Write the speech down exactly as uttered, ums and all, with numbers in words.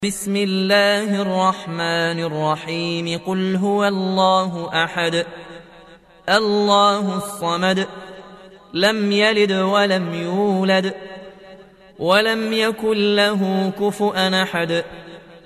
بسم الله الرحمن الرحيم قل هو الله أحد الله الصمد لم يلد ولم يولد ولم يكن له كفؤا أحد